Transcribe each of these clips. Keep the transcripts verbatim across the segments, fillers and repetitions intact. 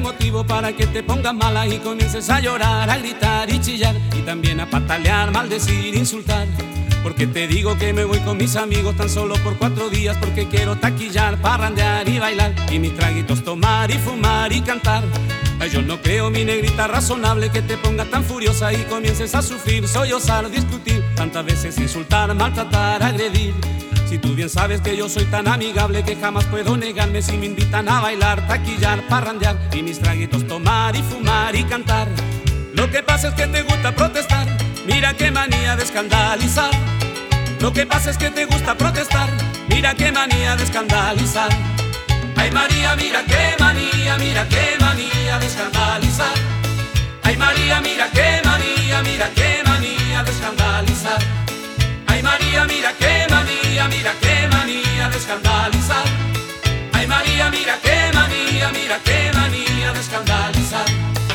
motivo para que te pongas mala y comiences a llorar, a gritar y chillar, y también a patalear, maldecir, insultar. Porque te digo que me voy con mis amigos tan solo por cuatro días, porque quiero taquillar, parrandear y bailar, y mis traguitos tomar y fumar y cantar. Ay, yo no creo, mi negrita razonable, que te pongas tan furiosa y comiences a sufrir, sollozar, discutir, tantas veces insultar, maltratar, agredir. Si tú bien sabes que yo soy tan amigable que jamás puedo negarme si me invitan a bailar, taquillar, parrandear y mis traguitos tomar y fumar y cantar. Lo que pasa es que te gusta protestar, mira qué manía de escandalizar. Lo que pasa es que te gusta protestar, mira qué manía de escandalizar. Ay María, mira qué manía, mira qué manía de escandalizar. Ay María, mira qué manía, mira qué manía de escandalizar. Ay María, mira qué manía, mira qué manía de escandalizar. Ay María, mira qué manía, mira qué manía de escandalizar.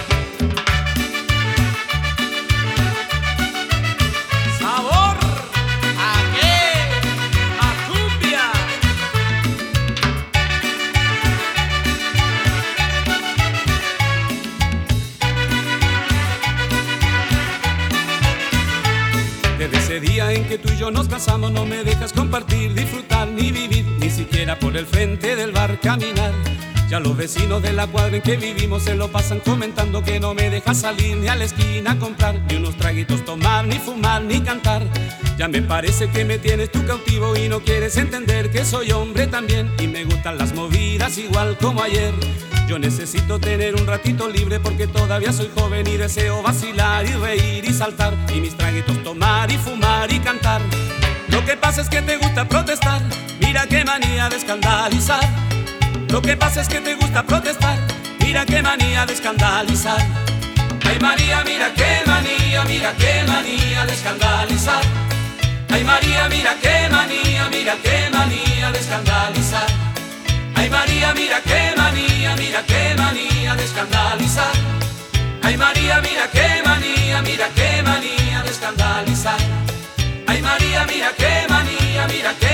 Sabor, ¿a qué? A cumbia. Desde ese día en que tú y yo nos casamos no me dejas compartir, disfrutar ni vivir, ni siquiera por el frente del bar caminar. Ya los vecinos de la cuadra en que vivimos se lo pasan comentando que no me dejas salir ni a la esquina a comprar, ni unos traguitos tomar, ni fumar, ni cantar. Ya me parece que me tienes tu cautivo y no quieres entender que soy hombre también y me gustan las movidas igual como ayer. Yo necesito tener un ratito libre porque todavía soy joven y deseo vacilar y reír y saltar y mis traguitos tomar y fumar y cantar. Lo que pasa es que te gusta protestar, mira qué manía de escandalizar. Lo que pasa es que te gusta protestar, mira qué manía de escandalizar. Ay María, mira qué manía, mira qué manía de escandalizar. Ay María, mira qué manía, mira qué manía de escandalizar. Ay María, mira qué manía, mira qué manía de escandalizar. Ay María, mira qué manía, mira qué manía de escandalizar. Ay María, mira qué manía, mira qué